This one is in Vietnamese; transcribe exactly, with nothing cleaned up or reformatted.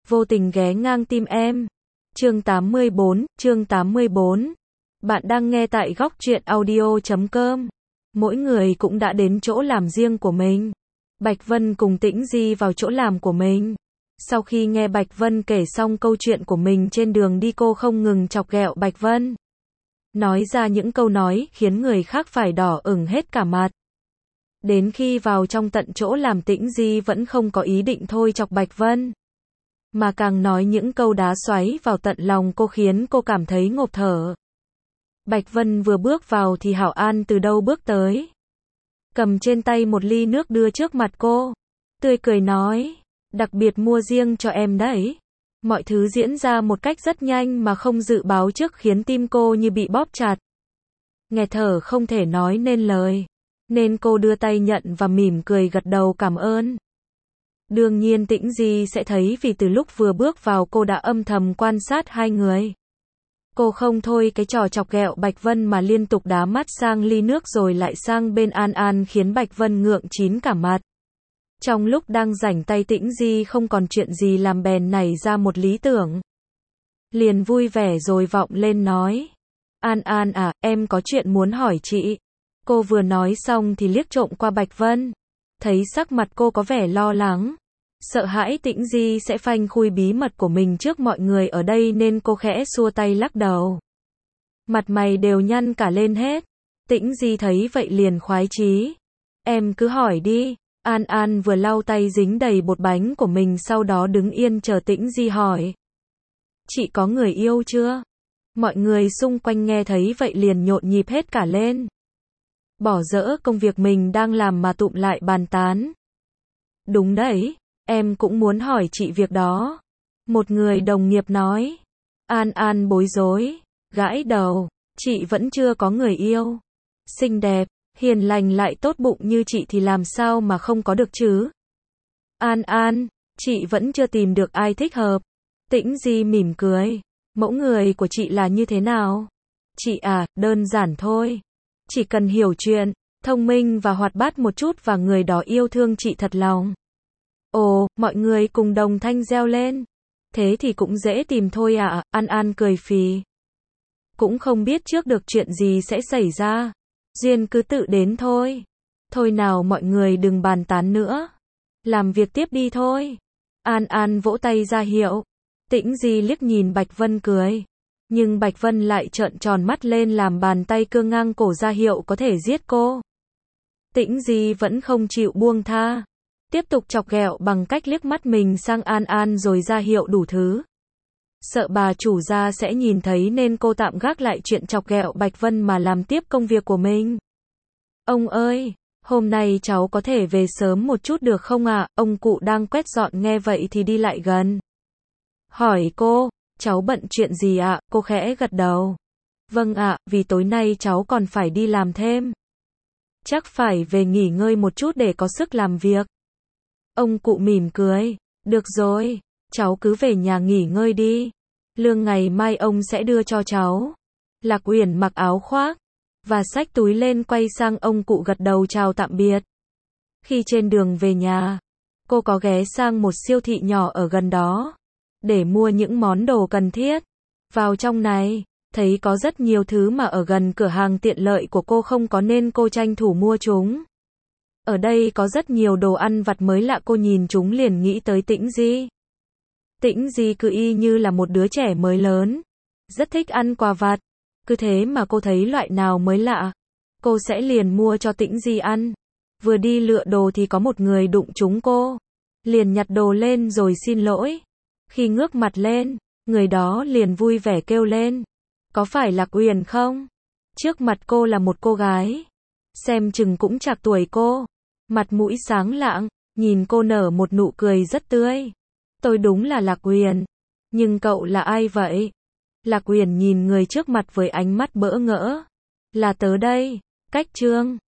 vô tình ghé ngang tim em. Chương tám mươi bốn, chương tám mươi bốn. Bạn đang nghe tại góc truyện audio chấm com. Mỗi người cũng đã đến chỗ làm riêng của mình. Bạch Vân cùng Tĩnh Di vào chỗ làm của mình. Sau khi nghe Bạch Vân kể xong câu chuyện của mình trên đường đi, cô không ngừng chọc ghẹo Bạch Vân. Nói ra những câu nói khiến người khác phải đỏ ửng hết cả mặt. Đến khi vào trong tận chỗ làm, Tĩnh Di vẫn không có ý định thôi chọc Bạch Vân, mà càng nói những câu đá xoáy vào tận lòng cô, khiến cô cảm thấy ngộp thở. Bạch Vân vừa bước vào thì Hảo An từ đâu bước tới, cầm trên tay một ly nước đưa trước mặt cô, tươi cười nói, đặc biệt mua riêng cho em đấy. Mọi thứ diễn ra một cách rất nhanh mà không dự báo trước, khiến tim cô như bị bóp chặt. Nghẹt thở không thể nói nên lời, nên cô đưa tay nhận và mỉm cười gật đầu cảm ơn. Đương nhiên Tĩnh Di sẽ thấy, vì từ lúc vừa bước vào cô đã âm thầm quan sát hai người. Cô không thôi cái trò chọc ghẹo Bạch Vân mà liên tục đá mắt sang ly nước rồi lại sang bên An An, khiến Bạch Vân ngượng chín cả mặt. Trong lúc đang rảnh tay, Tĩnh Di không còn chuyện gì làm bèn nảy ra một lý tưởng. Liền vui vẻ rồi vọng lên nói, An An à, em có chuyện muốn hỏi chị. Cô vừa nói xong thì liếc trộm qua Bạch Vân, thấy sắc mặt cô có vẻ lo lắng, sợ hãi Tĩnh Di sẽ phanh khui bí mật của mình trước mọi người ở đây, nên cô khẽ xua tay lắc đầu. Mặt mày đều nhăn cả lên hết. Tĩnh Di thấy vậy liền khoái chí, em cứ hỏi đi. An An vừa lau tay dính đầy bột bánh của mình, sau đó đứng yên chờ Tĩnh Di hỏi, chị có người yêu chưa? Mọi người xung quanh nghe thấy vậy liền nhộn nhịp hết cả lên, bỏ dỡ công việc mình đang làm mà tụm lại bàn tán. Đúng đấy, em cũng muốn hỏi chị việc đó. Một người đồng nghiệp nói. An An bối rối, gãi đầu, chị vẫn chưa có người yêu. Xinh đẹp, hiền lành lại tốt bụng như chị thì làm sao mà không có được chứ? An An, chị vẫn chưa tìm được ai thích hợp. Tĩnh Di mỉm cười, mẫu người của chị là như thế nào? Chị à, đơn giản thôi. Chỉ cần hiểu chuyện, thông minh và hoạt bát một chút và người đó yêu thương chị thật lòng. Ồ, mọi người cùng đồng thanh reo lên. Thế thì cũng dễ tìm thôi ạ. À. An An cười phì. Cũng không biết trước được chuyện gì sẽ xảy ra. Duyên cứ tự đến thôi. Thôi nào mọi người đừng bàn tán nữa. Làm việc tiếp đi thôi. An An vỗ tay ra hiệu. Tĩnh Di liếc nhìn Bạch Vân cười. Nhưng Bạch Vân lại trợn tròn mắt lên, làm bàn tay cương ngang cổ ra hiệu có thể giết cô. Tĩnh Di vẫn không chịu buông tha, tiếp tục chọc ghẹo bằng cách liếc mắt mình sang An An rồi ra hiệu đủ thứ. Sợ bà chủ gia sẽ nhìn thấy nên cô tạm gác lại chuyện chọc ghẹo Bạch Vân mà làm tiếp công việc của mình. Ông ơi, hôm nay cháu có thể về sớm một chút được không ạ? À? Ông cụ đang quét dọn nghe vậy thì đi lại gần, hỏi cô. Cháu bận chuyện gì ạ? À? Cô khẽ gật đầu. Vâng ạ, à, vì tối nay cháu còn phải đi làm thêm. Chắc phải về nghỉ ngơi một chút để có sức làm việc. Ông cụ mỉm cười. Được rồi, cháu cứ về nhà nghỉ ngơi đi. Lương ngày mai ông sẽ đưa cho cháu. Lạc Uyển mặc áo khoác và xách túi lên, quay sang ông cụ gật đầu chào tạm biệt. Khi trên đường về nhà, cô có ghé sang một siêu thị nhỏ ở gần đó để mua những món đồ cần thiết. Vào trong này, thấy có rất nhiều thứ mà ở gần cửa hàng tiện lợi của cô không có nên cô tranh thủ mua chúng. Ở đây có rất nhiều đồ ăn vặt mới lạ, cô nhìn chúng liền nghĩ tới Tĩnh Di. Tĩnh Di cứ y như là một đứa trẻ mới lớn, rất thích ăn quà vặt. Cứ thế mà cô thấy loại nào mới lạ, cô sẽ liền mua cho Tĩnh Di ăn. Vừa đi lựa đồ thì có một người đụng trúng cô, liền nhặt đồ lên rồi xin lỗi. Khi ngước mặt lên, người đó liền vui vẻ kêu lên, có phải Lạc Uyển không? Trước mặt cô là một cô gái, xem chừng cũng trạc tuổi cô, mặt mũi sáng lạng, nhìn cô nở một nụ cười rất tươi. Tôi đúng là Lạc Uyển, nhưng cậu là ai vậy? Lạc Uyển nhìn người trước mặt với ánh mắt bỡ ngỡ. Là tớ đây, Cách Trương.